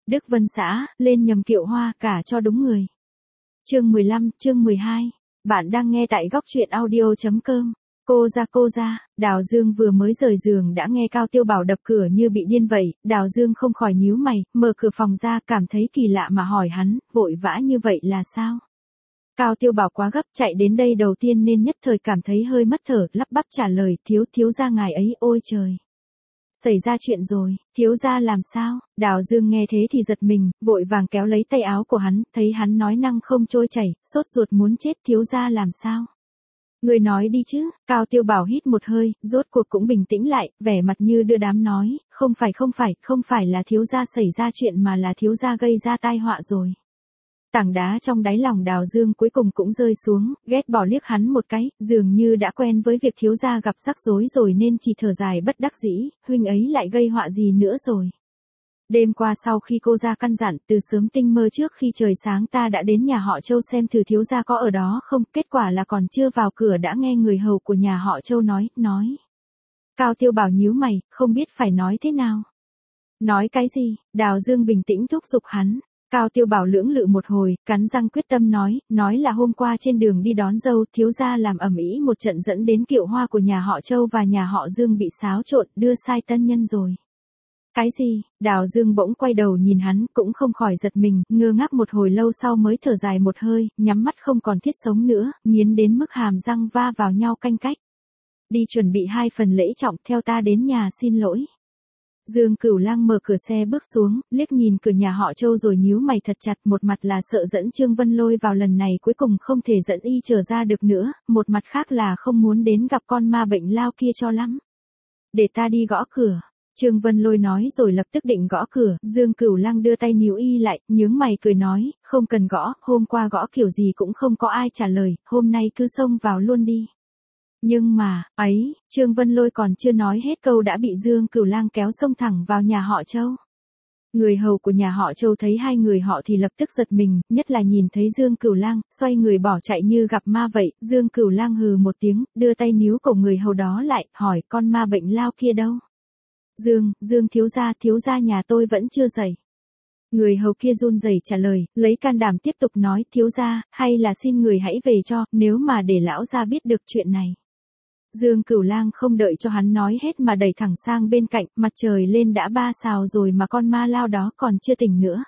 Đức Vân xã, lên nhầm kiệu hoa, cả cho đúng người. Chương 15, chương 12. Bạn đang nghe tại góc truyện audio.com. Cô ra, Đào Dương vừa mới rời giường đã nghe Cao Tiêu Bảo đập cửa như bị điên vậy, Đào Dương không khỏi nhíu mày, mở cửa phòng ra cảm thấy kỳ lạ mà hỏi hắn, vội vã như vậy là sao? Cao Tiêu Bảo quá gấp chạy đến đây đầu tiên nên nhất thời cảm thấy hơi mất thở, lắp bắp trả lời, thiếu gia ngài ấy, ôi trời. Xảy ra chuyện rồi, thiếu gia làm sao? Đào Dương nghe thế thì giật mình, vội vàng kéo lấy tay áo của hắn, thấy hắn nói năng không trôi chảy, sốt ruột muốn chết, thiếu gia làm sao? Người nói đi chứ, Cao Tiêu Bảo hít một hơi, rốt cuộc cũng bình tĩnh lại, vẻ mặt như đưa đám nói, không phải là thiếu gia xảy ra chuyện mà là thiếu gia gây ra tai họa rồi. Tảng đá trong đáy lòng Đào Dương cuối cùng cũng rơi xuống, ghét bỏ liếc hắn một cái, dường như đã quen với việc thiếu gia gặp rắc rối rồi nên chỉ thở dài bất đắc dĩ, huynh ấy lại gây họa gì nữa rồi. Đêm qua sau khi cô ra căn dặn, từ sớm tinh mơ trước khi trời sáng ta đã đến nhà họ Châu xem thử thiếu gia có ở đó không, kết quả là còn chưa vào cửa đã nghe người hầu của nhà họ Châu nói. Cao Tiêu Bảo nhíu mày, không biết phải nói thế nào. Nói cái gì? Đào Dương bình tĩnh thúc giục hắn. Cao Tiêu Bảo lưỡng lự một hồi, cắn răng quyết tâm nói là hôm qua trên đường đi đón dâu, thiếu gia làm ầm ĩ một trận dẫn đến kiệu hoa của nhà họ Châu và nhà họ Dương bị xáo trộn, đưa sai tân nhân rồi. Cái gì? Đào Dương bỗng quay đầu nhìn hắn, cũng không khỏi giật mình, ngơ ngác một hồi lâu sau mới thở dài một hơi, nhắm mắt không còn thiết sống nữa, nghiến đến mức hàm răng va vào nhau canh cách. Đi chuẩn bị 2 phần lễ trọng, theo ta đến nhà xin lỗi. Dương Cửu Lang mở cửa xe bước xuống, liếc nhìn cửa nhà họ Châu rồi nhíu mày thật chặt, một mặt là sợ dẫn Trương Vân Lôi vào lần này cuối cùng không thể dẫn y trở ra được nữa, một mặt khác là không muốn đến gặp con ma bệnh lao kia cho lắm. Để ta đi gõ cửa. Trương Vân Lôi nói rồi lập tức định gõ cửa, Dương Cửu Lang đưa tay níu y lại, nhướng mày cười nói, không cần gõ, hôm qua gõ kiểu gì cũng không có ai trả lời, hôm nay cứ xông vào luôn đi. Nhưng mà, ấy, Trương Vân Lôi còn chưa nói hết câu đã bị Dương Cửu Lang kéo xông thẳng vào nhà họ Châu. Người hầu của nhà họ Châu thấy hai người họ thì lập tức giật mình, nhất là nhìn thấy Dương Cửu Lang, xoay người bỏ chạy như gặp ma vậy, Dương Cửu Lang hừ một tiếng, đưa tay níu cổ người hầu đó lại, hỏi con ma bệnh lao kia đâu? Dương thiếu gia nhà tôi vẫn chưa dậy. Người hầu kia run rẩy trả lời, lấy can đảm tiếp tục nói, thiếu gia, hay là xin người hãy về cho, nếu mà để lão gia biết được chuyện này. Dương Cửu Lang không đợi cho hắn nói hết mà đẩy thẳng sang bên cạnh, mặt trời lên đã 3 sào rồi mà con ma lao đó còn chưa tỉnh nữa.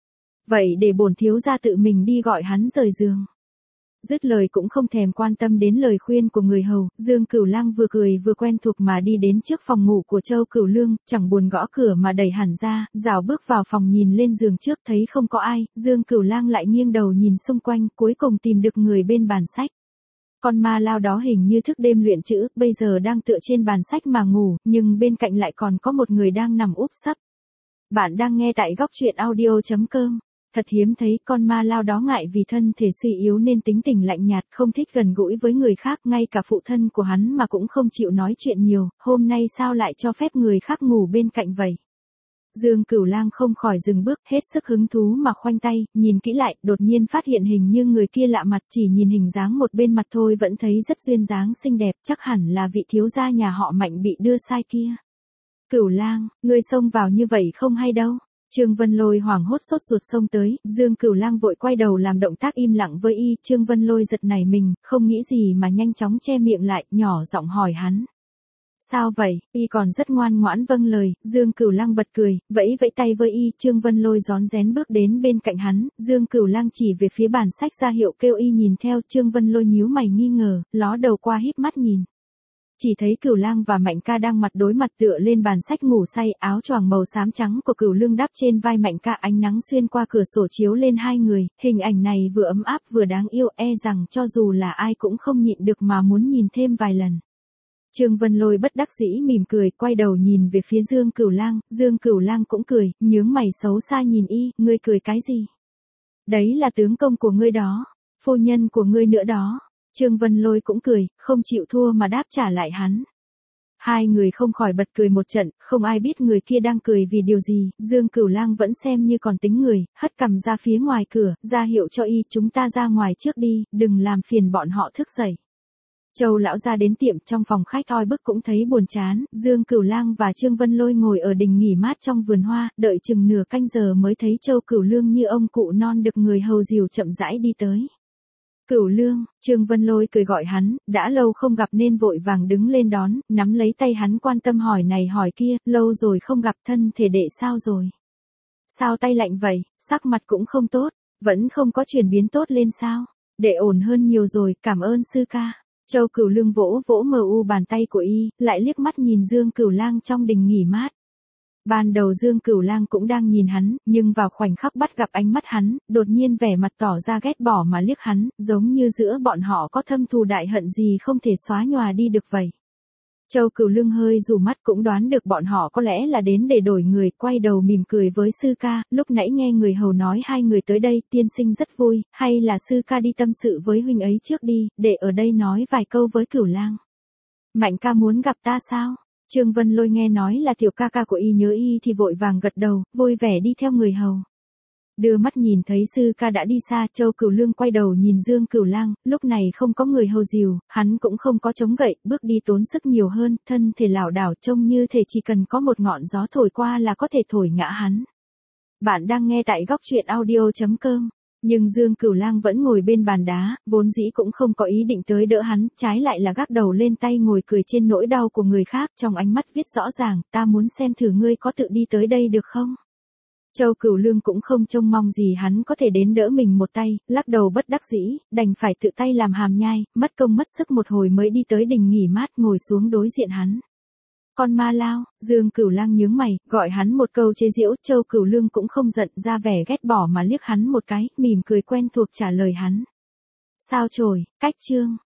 Vậy để bổn thiếu gia tự mình đi gọi hắn rời giường. Dứt lời cũng không thèm quan tâm đến lời khuyên của người hầu, Dương Cửu Lang vừa cười vừa quen thuộc mà đi đến trước phòng ngủ của Châu Cửu Lương, chẳng buồn gõ cửa mà đẩy hẳn ra, rảo bước vào phòng nhìn lên giường trước thấy không có ai, Dương Cửu Lang lại nghiêng đầu nhìn xung quanh, cuối cùng tìm được người bên bàn sách. Con ma lao đó hình như thức đêm luyện chữ, bây giờ đang tựa trên bàn sách mà ngủ, nhưng bên cạnh lại còn có một người đang nằm úp sấp. Bạn đang nghe tại góc truyện audio.com. Thật hiếm thấy, con ma lao đó ngại vì thân thể suy yếu nên tính tình lạnh nhạt, không thích gần gũi với người khác, ngay cả phụ thân của hắn mà cũng không chịu nói chuyện nhiều, hôm nay sao lại cho phép người khác ngủ bên cạnh vậy? Dương Cửu Lang không khỏi dừng bước, hết sức hứng thú mà khoanh tay, nhìn kỹ lại, đột nhiên phát hiện hình như người kia lạ mặt, chỉ nhìn hình dáng một bên mặt thôi vẫn thấy rất duyên dáng xinh đẹp, chắc hẳn là vị thiếu gia nhà họ Mạnh bị đưa sai kia. Cửu Lang, ngươi xông vào như vậy không hay đâu. Trương Vân Lôi hoảng hốt sốt ruột xông tới, Dương Cửu Lang vội quay đầu làm động tác im lặng với y, Trương Vân Lôi giật nảy mình, không nghĩ gì mà nhanh chóng che miệng lại, nhỏ giọng hỏi hắn. Sao vậy? Y còn rất ngoan ngoãn vâng lời, Dương Cửu Lang bật cười, vẫy tay với y, Trương Vân Lôi rón rén bước đến bên cạnh hắn, Dương Cửu Lang chỉ về phía bàn sách ra hiệu kêu y nhìn theo, Trương Vân Lôi nhíu mày nghi ngờ, ló đầu qua híp mắt nhìn. Chỉ thấy Cửu Lang và Mạnh Ca đang mặt đối mặt tựa lên bàn sách ngủ say, áo choàng màu xám trắng của Cửu Lương đắp trên vai Mạnh Ca, ánh nắng xuyên qua cửa sổ chiếu lên hai người, hình ảnh này vừa ấm áp vừa đáng yêu, rằng cho dù là ai cũng không nhịn được mà muốn nhìn thêm vài lần. Trương Vân Lôi bất đắc dĩ mỉm cười, quay đầu nhìn về phía Dương Cửu Lang cũng cười, nhướng mày xấu xa nhìn y, ngươi cười cái gì? Đấy là tướng công của ngươi đó, phu nhân của ngươi nữa đó. Trương Vân Lôi cũng cười, không chịu thua mà đáp trả lại hắn. Hai người không khỏi bật cười một trận, không ai biết người kia đang cười vì điều gì, Dương Cửu Lang vẫn xem như còn tính người, hất cằm ra phía ngoài cửa, ra hiệu cho y, chúng ta ra ngoài trước đi, đừng làm phiền bọn họ thức dậy. Châu lão gia đến tiệm, trong phòng khách oi bức cũng thấy buồn chán, Dương Cửu Lang và Trương Vân Lôi ngồi ở đình nghỉ mát trong vườn hoa, đợi chừng nửa canh giờ mới thấy Châu Cửu Lương như ông cụ non được người hầu dìu chậm rãi đi tới. Cửu Lương, Trương Vân Lôi cười gọi hắn, đã lâu không gặp nên vội vàng đứng lên đón, nắm lấy tay hắn quan tâm hỏi này hỏi kia, lâu rồi không gặp, thân thể đệ sao rồi? Sao tay lạnh vậy, sắc mặt cũng không tốt, vẫn không có chuyển biến tốt lên sao? Đệ ổn hơn nhiều rồi, cảm ơn sư ca. Châu Cửu Lương vỗ vỗ mờ u bàn tay của y, lại liếc mắt nhìn Dương Cửu Lang trong đình nghỉ mát. Ban đầu Dương Cửu Lang cũng đang nhìn hắn, nhưng vào khoảnh khắc bắt gặp ánh mắt hắn, đột nhiên vẻ mặt tỏ ra ghét bỏ mà liếc hắn, giống như giữa bọn họ có thâm thù đại hận gì không thể xóa nhòa đi được vậy. Châu Cửu Lương hơi rủ mắt cũng đoán được bọn họ có lẽ là đến để đổi người, quay đầu mỉm cười với sư ca, lúc nãy nghe người hầu nói hai người tới đây, tiên sinh rất vui, hay là sư ca đi tâm sự với huynh ấy trước đi, để ở đây nói vài câu với Cửu Lang. Mạnh ca muốn gặp ta sao? Trương Vân Lôi nghe nói là tiểu ca ca của y nhớ y thì vội vàng gật đầu, vui vẻ đi theo người hầu. Đưa mắt nhìn thấy sư ca đã đi xa, Châu Cửu Lương quay đầu nhìn Dương Cửu Lang, lúc này không có người hầu dìu, hắn cũng không có chống gậy, bước đi tốn sức nhiều hơn, thân thể lảo đảo trông như thể chỉ cần có một ngọn gió thổi qua là có thể thổi ngã hắn. Bạn đang nghe tại góc truyện audio.com. Nhưng Dương Cửu Lang vẫn ngồi bên bàn đá, vốn dĩ cũng không có ý định tới đỡ hắn, trái lại là gác đầu lên tay ngồi cười trên nỗi đau của người khác, trong ánh mắt viết rõ ràng, ta muốn xem thử ngươi có tự đi tới đây được không? Châu Cửu Lương cũng không trông mong gì hắn có thể đến đỡ mình một tay, lắc đầu bất đắc dĩ, đành phải tự tay làm hàm nhai, mất công mất sức một hồi mới đi tới đình nghỉ mát ngồi xuống đối diện hắn. Con ma lao, Dương Cửu Lang nhướng mày, gọi hắn một câu chế giễu, Châu Cửu Lương cũng không giận, ra vẻ ghét bỏ mà liếc hắn một cái, mỉm cười quen thuộc trả lời hắn. Sao chổi, cách chương.